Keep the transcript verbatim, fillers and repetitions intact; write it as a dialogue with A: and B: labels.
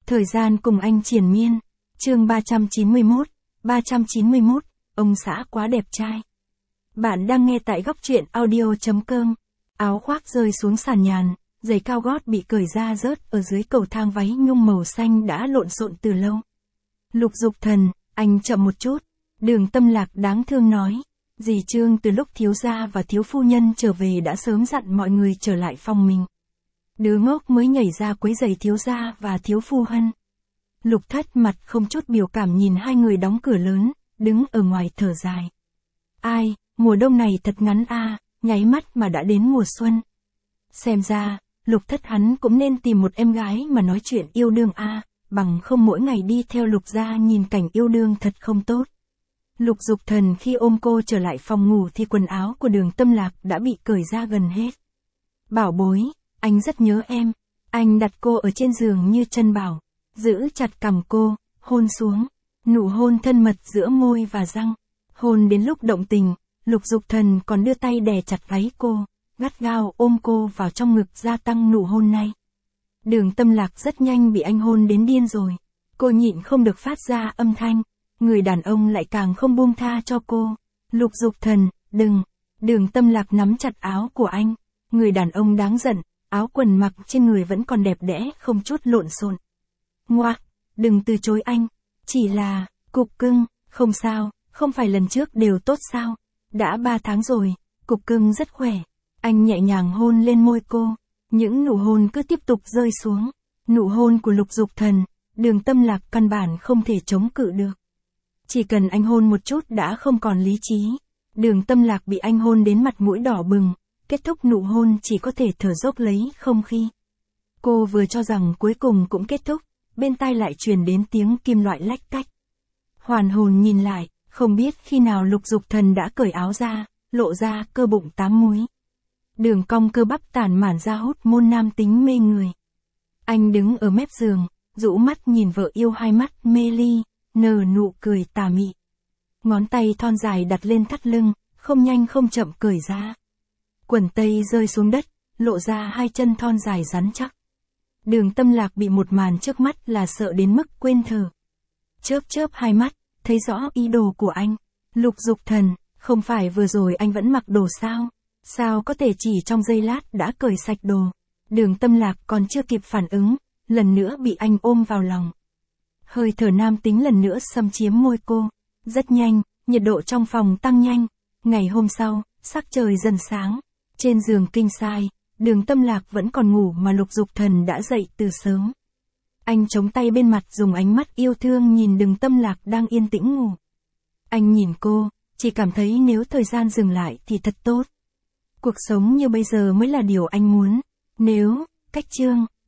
A: Thời gian cùng anh triền miên. Chương ba trăm chín mươi mốt, ba trăm chín mươi mốt, ông xã quá đẹp trai. Bạn đang nghe tại góc truyện audio chấm com. Áo khoác rơi xuống sàn nhàn, giày cao gót bị cởi ra rớt ở dưới cầu thang, váy nhung màu xanh đã lộn xộn từ lâu. Lục Dục Thần, anh chậm một chút. Đường Tâm Lạc đáng thương nói. Dì Trương từ lúc thiếu gia và thiếu phu nhân trở về đã sớm dặn mọi người trở lại phòng mình. Đứa ngốc mới nhảy ra quấy giày thiếu gia và thiếu phu hân. Lục Thất mặt không chút biểu cảm nhìn hai người đóng cửa lớn, đứng ở ngoài thở dài. Ai, mùa đông này thật ngắn a, à, nháy mắt mà đã đến mùa xuân. Xem ra, Lục Thất hắn cũng nên tìm một em gái mà nói chuyện yêu đương a, à, bằng không mỗi ngày đi theo Lục gia nhìn cảnh yêu đương thật không tốt. Lục Dục Thần khi ôm cô trở lại phòng ngủ thì quần áo của Đường Tâm Lạc đã bị cởi ra gần hết. Bảo bối, anh rất nhớ em. Anh đặt cô ở trên giường như chân bảo, giữ chặt cằm cô, hôn xuống, nụ hôn thân mật giữa môi và răng. Hôn đến lúc động tình, Lục Dục Thần còn đưa tay đè chặt váy cô, gắt gao ôm cô vào trong ngực gia tăng nụ hôn này. Đường Tâm Lạc rất nhanh bị anh hôn đến điên rồi. Cô nhịn không được phát ra âm thanh. Người đàn ông lại càng không buông tha cho cô. Lục Dục Thần, đừng. Đường Tâm Lạc nắm chặt áo của anh. Người đàn ông đáng giận, áo quần mặc trên người vẫn còn đẹp đẽ, không chút lộn xộn. Ngoa, đừng từ chối anh. Chỉ là, cục cưng, không sao, không phải lần trước đều tốt sao. Đã ba tháng rồi, cục cưng rất khỏe. Anh nhẹ nhàng hôn lên môi cô. Những nụ hôn cứ tiếp tục rơi xuống. Nụ hôn của Lục Dục Thần, Đường Tâm Lạc căn bản không thể chống cự được. Chỉ cần anh hôn một chút đã không còn lý trí. Đường Tâm Lạc bị anh hôn đến mặt mũi đỏ bừng, kết thúc nụ hôn chỉ có thể thở dốc lấy không khí. Cô vừa cho rằng cuối cùng cũng kết thúc, bên tai lại truyền đến tiếng kim loại lách cách. Hoàn hồn nhìn lại, không biết khi nào Lục Dục Thần đã cởi áo ra, lộ ra cơ bụng tám múi. Đường cong cơ bắp tản mản ra hút môn nam tính mê người. Anh đứng ở mép giường, rũ mắt nhìn vợ yêu, hai mắt mê ly, nở nụ cười tà mị. Ngón tay thon dài đặt lên thắt lưng, không nhanh không chậm cởi ra. Quần tây rơi xuống đất, lộ ra hai chân thon dài rắn chắc. Đường Tâm Lạc bị một màn trước mắt là sợ đến mức quên thở. Chớp chớp hai mắt, thấy rõ ý đồ của anh. Lục Dục Thần, không phải vừa rồi anh vẫn mặc đồ sao? Sao có thể chỉ trong giây lát đã cởi sạch đồ? Đường Tâm Lạc còn chưa kịp phản ứng, lần nữa bị anh ôm vào lòng. Hơi thở nam tính lần nữa xâm chiếm môi cô. Rất nhanh, nhiệt độ trong phòng tăng nhanh. Ngày hôm sau, sắc trời dần sáng. Trên giường king size, Đường Tâm Lạc vẫn còn ngủ mà Lục Dục Thần đã dậy từ sớm. Anh chống tay bên mặt dùng ánh mắt yêu thương nhìn Đường Tâm Lạc đang yên tĩnh ngủ. Anh nhìn cô, chỉ cảm thấy nếu thời gian dừng lại thì thật tốt. Cuộc sống như bây giờ mới là điều anh muốn. Nếu, cách chương.